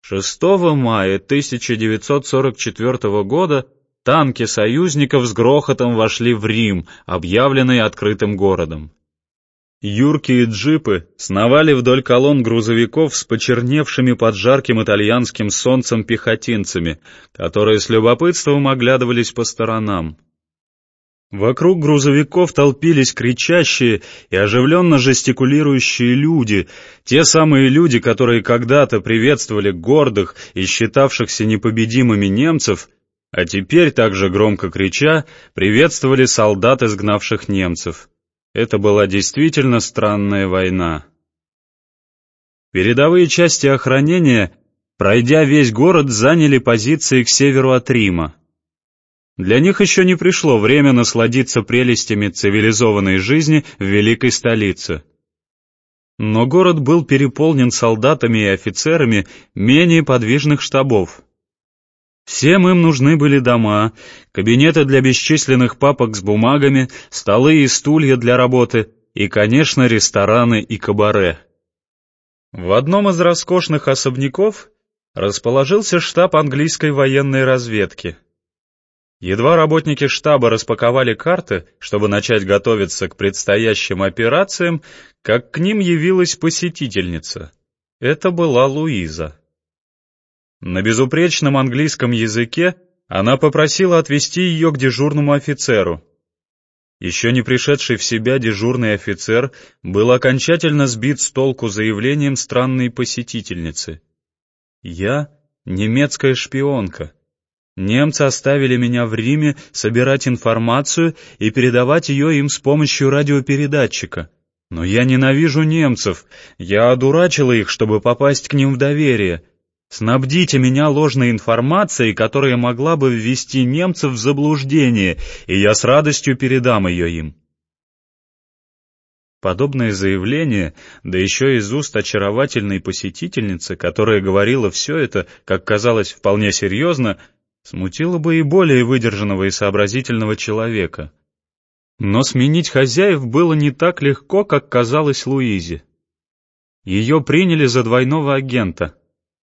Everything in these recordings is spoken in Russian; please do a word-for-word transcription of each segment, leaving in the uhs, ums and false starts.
шестого мая тысяча девятьсот сорок четвёртого года танки союзников с грохотом вошли в Рим, объявленный открытым городом. Юркие джипы сновали вдоль колонн грузовиков с почерневшими под жарким итальянским солнцем пехотинцами, которые с любопытством оглядывались по сторонам. Вокруг грузовиков толпились кричащие и оживленно жестикулирующие люди, те самые люди, которые когда-то приветствовали гордых и считавшихся непобедимыми немцев, а теперь, также громко крича, приветствовали солдат, изгнавших немцев. Это была действительно странная война. Передовые части охранения, пройдя весь город, заняли позиции к северу от Рима. Для них еще не пришло время насладиться прелестями цивилизованной жизни в великой столице. Но город был переполнен солдатами и офицерами менее подвижных штабов. Всем им нужны были дома, кабинеты для бесчисленных папок с бумагами, столы и стулья для работы и, конечно, рестораны и кабаре. В одном из роскошных особняков расположился штаб английской военной разведки. Едва работники штаба распаковали карты, чтобы начать готовиться к предстоящим операциям, как к ним явилась посетительница. Это была Луиза. На безупречном английском языке она попросила отвезти ее к дежурному офицеру. Еще не пришедший в себя дежурный офицер был окончательно сбит с толку заявлением странной посетительницы. «Я немецкая шпионка. Немцы оставили меня в Риме собирать информацию и передавать ее им с помощью радиопередатчика. Но я ненавижу немцев, я одурачила их, чтобы попасть к ним в доверие. Снабдите меня ложной информацией, которая могла бы ввести немцев в заблуждение, и я с радостью передам ее им». Подобное заявление, да еще из уст очаровательной посетительницы, которая говорила все это, как казалось, вполне серьезно, смутило бы и более выдержанного и сообразительного человека. Но сменить хозяев было не так легко, как казалось Луизе. Ее приняли за двойного агента.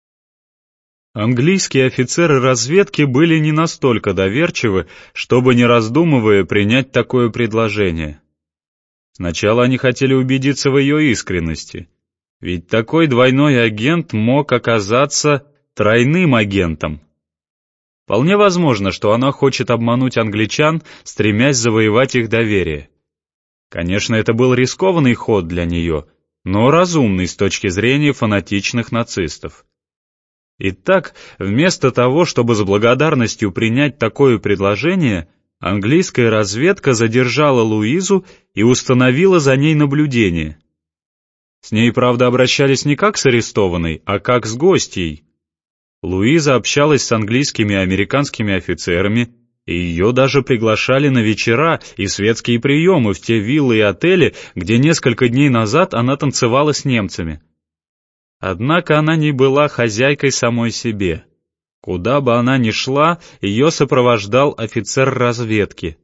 Английские офицеры разведки были не настолько доверчивы, чтобы, не раздумывая, принять такое предложение. Сначала они хотели убедиться в ее искренности, ведь такой двойной агент мог оказаться тройным агентом. Вполне возможно, что она хочет обмануть англичан, стремясь завоевать их доверие. Конечно, это был рискованный ход для нее, но разумный с точки зрения фанатичных нацистов. Итак, вместо того, чтобы с благодарностью принять такое предложение, английская разведка задержала Луизу и установила за ней наблюдение. С ней, правда, обращались не как с арестованной, а как с гостьей. Луиза общалась с английскими и американскими офицерами, и ее даже приглашали на вечера и светские приемы в те виллы и отели, где несколько дней назад она танцевала с немцами. Однако она не была хозяйкой самой себе. Куда бы она ни шла, ее сопровождал офицер разведки.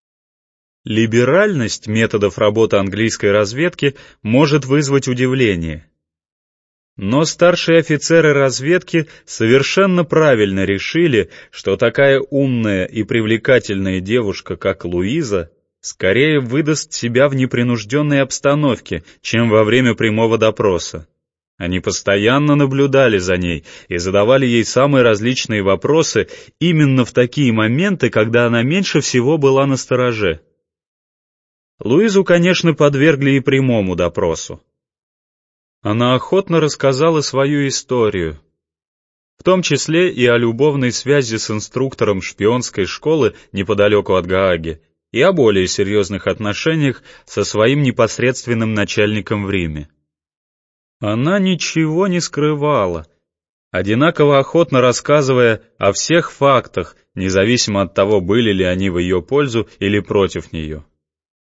Либеральность методов работы английской разведки может вызвать удивление. Но старшие офицеры разведки совершенно правильно решили, что такая умная и привлекательная девушка, как Луиза, скорее выдаст себя в непринужденной обстановке, чем во время прямого допроса. Они постоянно наблюдали за ней и задавали ей самые различные вопросы именно в такие моменты, когда она меньше всего была настороже. Луизу, конечно, подвергли и прямому допросу. Она охотно рассказала свою историю, в том числе и о любовной связи с инструктором шпионской школы неподалеку от Гааги, и о более серьезных отношениях со своим непосредственным начальником в Риме. Она ничего не скрывала, одинаково охотно рассказывая о всех фактах, независимо от того, были ли они в ее пользу или против нее.